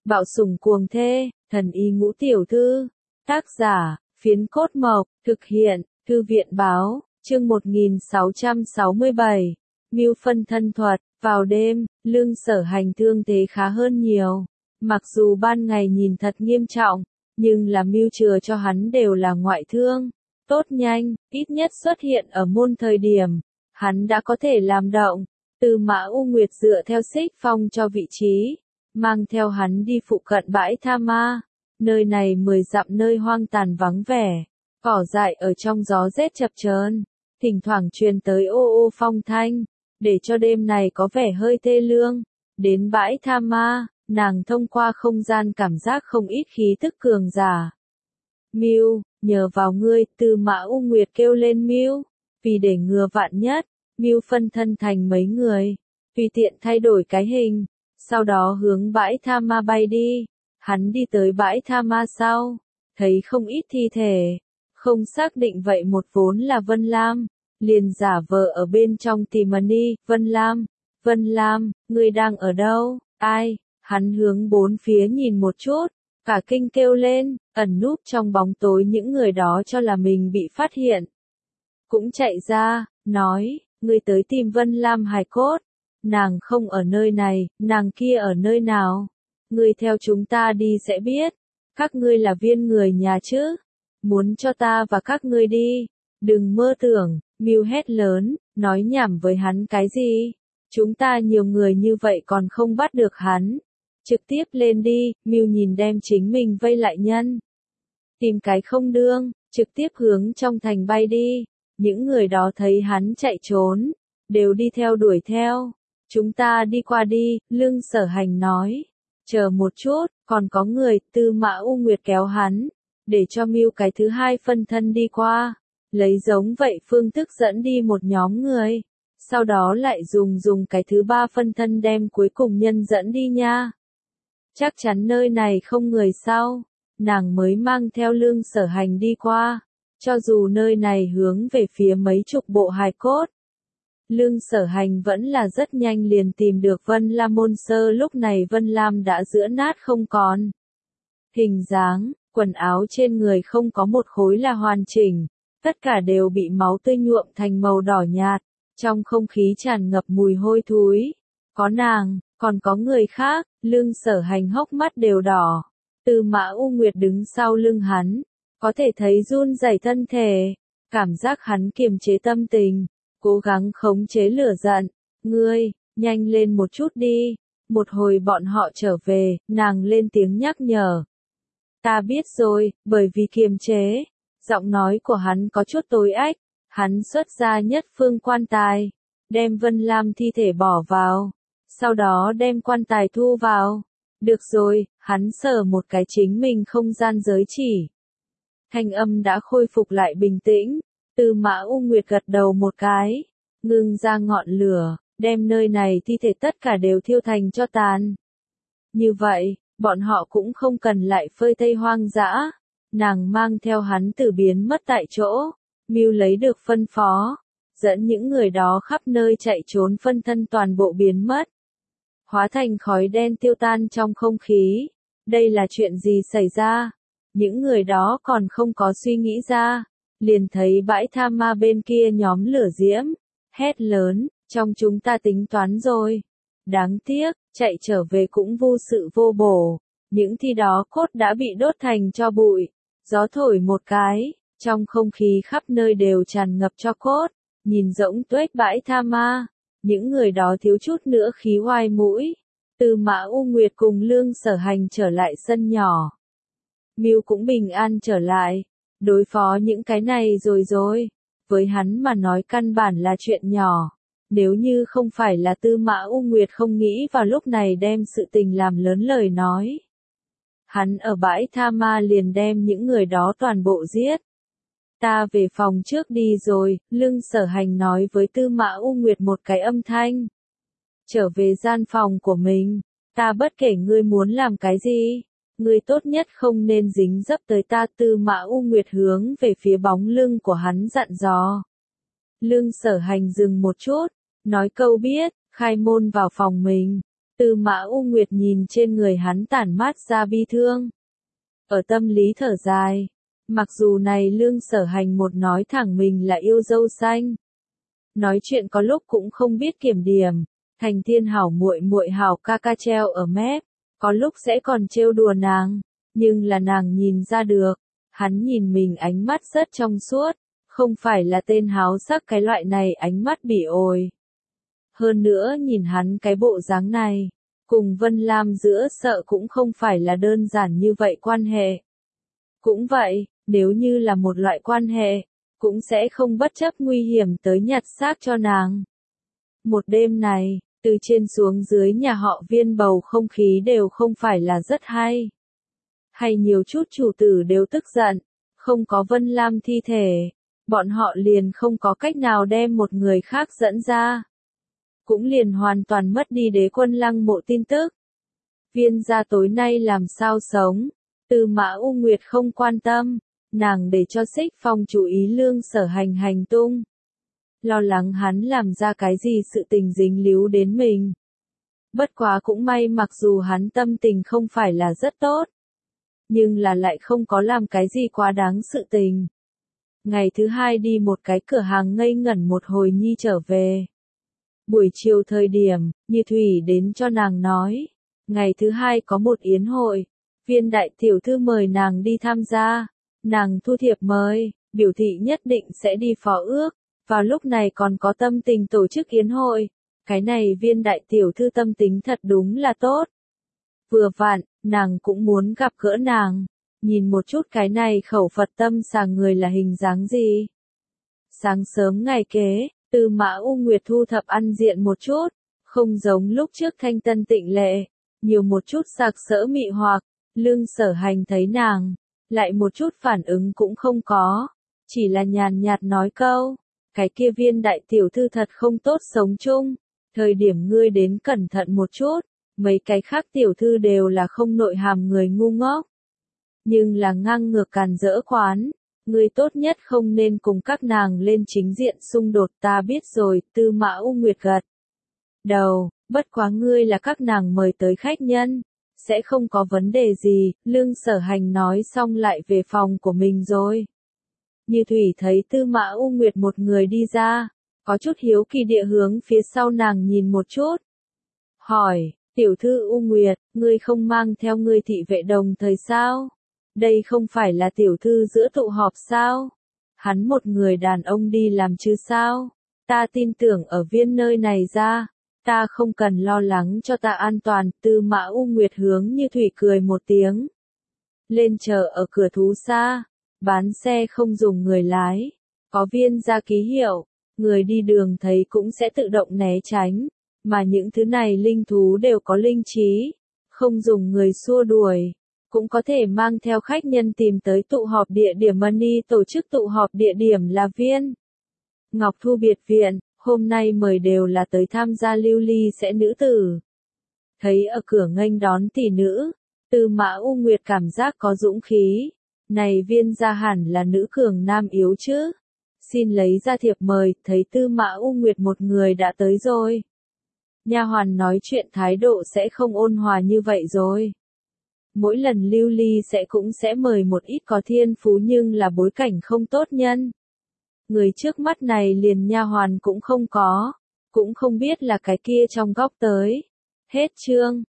Bạo sủng cuồng thê, thần y ngũ tiểu thư. Tác giả, Phiến Cốt Mộc, thực hiện, Thư viện báo, chương 1667. Mưu phân thân thuật, vào đêm, Lương Sở Hành thương thế khá hơn nhiều. Mặc dù ban ngày nhìn thật nghiêm trọng, nhưng là mưu chừa cho hắn đều là ngoại thương. Tốt nhanh, ít nhất xuất hiện ở môn thời điểm, hắn đã có thể làm động. Tư Mã U Nguyệt dựa theo Xích Phong cho vị trí, mang theo hắn đi phụ cận bãi Tha Ma. Nơi này 10 dặm nơi hoang tàn vắng vẻ, cỏ dại ở trong gió rét chập chờn, thỉnh thoảng truyền tới ô ô phong thanh, để cho đêm này có vẻ hơi thê lương. Đến bãi Tha Ma, nàng thông qua không gian cảm giác không ít khí tức cường giả. Mưu, nhờ vào ngươi, Tư Mã U Nguyệt kêu lên Mưu, vì để ngừa vạn nhất, Mưu phân thân thành mấy người, tùy tiện thay đổi cái hình, sau đó hướng bãi Tha Ma bay đi. Hắn đi tới bãi Tha Ma sau, thấy không ít thi thể, không xác định vậy một vốn là Vân Lam, liền giả vờ ở bên trong tìm đi. Vân Lam, ngươi đang ở đâu? Ai? Hắn hướng bốn phía nhìn một chút, cả kinh kêu lên, ẩn núp trong bóng tối những người đó cho là mình bị phát hiện. Cũng chạy ra, nói, ngươi tới tìm Vân Lam hài cốt, nàng không ở nơi này, nàng kia ở nơi nào? Ngươi theo chúng ta đi sẽ biết, các ngươi là viên người nhà chứ, muốn cho ta và các ngươi đi, đừng mơ tưởng. Mưu hét lớn, nói nhảm với hắn cái gì, chúng ta nhiều người như vậy còn không bắt được hắn, trực tiếp lên đi. Mưu nhìn đem chính mình vây lại nhân, tìm cái không đương, trực tiếp hướng trong thành bay đi. Những người đó thấy hắn chạy trốn, đều đi theo đuổi theo. Chúng ta đi qua đi, Lương Sở Hành nói. Chờ một chút, còn có người. Tư Mã U Nguyệt kéo hắn, để cho Mưu cái thứ hai phân thân đi qua, lấy giống vậy phương thức dẫn đi một nhóm người, sau đó lại dùng cái thứ ba phân thân đem cuối cùng nhân dẫn đi nha. Chắc chắn nơi này không người sau, nàng mới mang theo Lương Sở Hành đi qua, cho dù nơi này hướng về phía mấy chục bộ hài cốt. Lương Sở Hành vẫn là rất nhanh liền tìm được Vân Lam môn sơ. Lúc này Vân Lam đã giữa nát không còn hình dáng, quần áo trên người không có một khối là hoàn chỉnh, tất cả đều bị máu tươi nhuộm thành màu đỏ nhạt, trong không khí tràn ngập mùi hôi thối. Có nàng, còn có người khác. Lương Sở Hành hốc mắt đều đỏ. Tư Mã U Nguyệt đứng sau lưng hắn, có thể thấy run rẩy thân thể, cảm giác hắn kiềm chế tâm tình, cố gắng khống chế lửa giận. Ngươi, nhanh lên một chút đi, một hồi bọn họ trở về. Nàng lên tiếng nhắc nhở. Ta biết rồi, bởi vì kiềm chế. Giọng nói của hắn có chút tối ách, hắn xuất ra nhất phương quan tài, đem Vân Lam thi thể bỏ vào, sau đó đem quan tài thu vào. Được rồi, hắn sờ một cái chính mình không gian giới chỉ. Thanh âm đã khôi phục lại bình tĩnh. Tư Mã U Nguyệt gật đầu một cái, ngưng ra ngọn lửa, đem nơi này thi thể tất cả đều thiêu thành tro tàn. Như vậy, bọn họ cũng không cần lại phơi thây hoang dã. Nàng mang theo hắn tử biến mất tại chỗ. Mưu lấy được phân phó, dẫn những người đó khắp nơi chạy trốn, phân thân toàn bộ biến mất, hóa thành khói đen tiêu tan trong không khí. Đây là chuyện gì xảy ra? Những người đó còn không có suy nghĩ ra, liền thấy bãi Tha Ma bên kia nhóm lửa diễm, hét lớn, trong chúng ta tính toán rồi. Đáng tiếc, chạy trở về cũng vô sự vô bổ, những thi đó cốt đã bị đốt thành tro bụi. Gió thổi một cái, trong không khí khắp nơi đều tràn ngập tro cốt, nhìn rỗng tuếch bãi Tha Ma, những người đó thiếu chút nữa khí oai mũi. Tư Mã U Nguyệt cùng Lương Sở Hành trở lại sân nhỏ. Mưu cũng bình an trở lại, đối phó những cái này rồi. Với hắn mà nói căn bản là chuyện nhỏ, nếu như không phải là Tư Mã U Nguyệt không nghĩ vào lúc này đem sự tình làm lớn lời nói. Hắn ở bãi Tha Ma liền đem những người đó toàn bộ giết. Ta về phòng trước đi rồi, Lương Sở Hành nói với Tư Mã U Nguyệt một cái âm thanh. Trở về gian phòng của mình, ta bất kể ngươi muốn làm cái gì, ngươi tốt nhất không nên dính dấp tới ta. Tư Mã U Nguyệt hướng về phía bóng lưng của hắn dặn dò. Lương Sở Hành dừng một chút, nói câu biết, khai môn vào phòng mình. Tư Mã U Nguyệt nhìn trên người hắn tản mát ra bi thương. Ở tâm lý thở dài. Mặc dù này Lương Sở Hành một nói thẳng mình là yêu dâu xanh. Nói chuyện có lúc cũng không biết kiểm điểm. Thành Thiên hảo muội muội hảo ca ca treo ở mép. Có lúc sẽ còn trêu đùa nàng. Nhưng là nàng nhìn ra được. Hắn nhìn mình ánh mắt rất trong suốt. Không phải là tên háo sắc cái loại này ánh mắt bỉ ổi. Hơn nữa nhìn hắn cái bộ dáng này. Cùng Vân Lam giữa sợ cũng không phải là đơn giản như vậy quan hệ. Cũng vậy, nếu như là một loại quan hệ, cũng sẽ không bất chấp nguy hiểm tới nhặt xác cho nàng. Một đêm này, từ trên xuống dưới nhà họ Viên bầu không khí đều không phải là rất hay. Hay nhiều chút chủ tử đều tức giận, không có Vân Lam thi thể, bọn họ liền không có cách nào đem một người khác dẫn ra. Cũng liền hoàn toàn mất đi Đế Quân Lăng Mộ tin tức. Viên gia tối nay làm sao sống, Tư Mã U Nguyệt không quan tâm, nàng để cho Xích Phong chú ý Lương Sở Hành hành tung. Lo lắng hắn làm ra cái gì sự tình dính líu đến mình. Bất quá cũng may mặc dù hắn tâm tình không phải là rất tốt, nhưng là lại không có làm cái gì quá đáng sự tình. Ngày thứ hai đi một cái cửa hàng ngây ngẩn một hồi nhi trở về. Buổi chiều thời điểm, Như Thủy đến cho nàng nói, ngày thứ hai có một yến hội, Viên đại tiểu thư mời nàng đi tham gia, nàng thu thiệp mời, biểu thị nhất định sẽ đi phó ước, vào lúc này còn có tâm tình tổ chức yến hội, cái này Viên đại tiểu thư tâm tính thật đúng là tốt. Vừa vặn, nàng cũng muốn gặp gỡ nàng, nhìn một chút cái này khẩu Phật tâm xà người là hình dáng gì. Sáng sớm ngày kế, Tư Mã U Nguyệt thu thập ăn diện một chút, không giống lúc trước thanh tân tịnh lệ, nhiều một chút sặc sỡ mị hoặc, Lương Sở Hành thấy nàng, lại một chút phản ứng cũng không có, chỉ là nhàn nhạt nói câu, cái kia Viên đại tiểu thư thật không tốt sống chung, thời điểm ngươi đến cẩn thận một chút, mấy cái khác tiểu thư đều là không nội hàm người ngu ngốc, nhưng là ngang ngược càn rỡ quán. Ngươi tốt nhất không nên cùng các nàng lên chính diện xung đột, ta biết rồi. Tư Mã U Nguyệt gật đầu, bất quá ngươi là các nàng mời tới khách nhân, sẽ không có vấn đề gì. Lương Sở Hành nói xong lại về phòng của mình rồi. Như Thủy thấy Tư Mã U Nguyệt một người đi ra, có chút hiếu kỳ địa hướng phía sau nàng nhìn một chút. Hỏi, tiểu thư U Nguyệt, ngươi không mang theo ngươi thị vệ đồng thời sao? Đây không phải là tiểu thư giữa tụ họp sao? Hắn một người đàn ông đi làm chứ sao? Ta tin tưởng ở Viên nơi này ra, ta không cần lo lắng cho ta an toàn. Tư Mã U Nguyệt hướng Như Thủy cười một tiếng. Lên chờ ở cửa thú xa, bán xe không dùng người lái, có Viên ra ký hiệu, người đi đường thấy cũng sẽ tự động né tránh, mà những thứ này linh thú đều có linh trí, không dùng người xua đuổi. Cũng có thể mang theo khách nhân tìm tới tụ họp địa điểm. Money tổ chức tụ họp địa điểm là Viên Ngọc Thu biệt viện, hôm nay mời đều là tới tham gia lưu ly sẽ nữ tử. Thấy ở cửa nghênh đón tỷ nữ, Tư Mã U Nguyệt cảm giác có dũng khí, này Viên gia hẳn là nữ cường nam yếu chứ. Xin lấy ra thiệp mời, thấy Tư Mã U Nguyệt một người đã tới rồi. Nha hoàn nói chuyện thái độ sẽ không ôn hòa như vậy rồi. Mỗi lần lưu ly cũng sẽ mời một ít có thiên phú nhưng là bối cảnh không tốt nhân. Người trước mắt này liền nha hoàn cũng không có, cũng không biết là cái kia trong góc tới. Hết chương.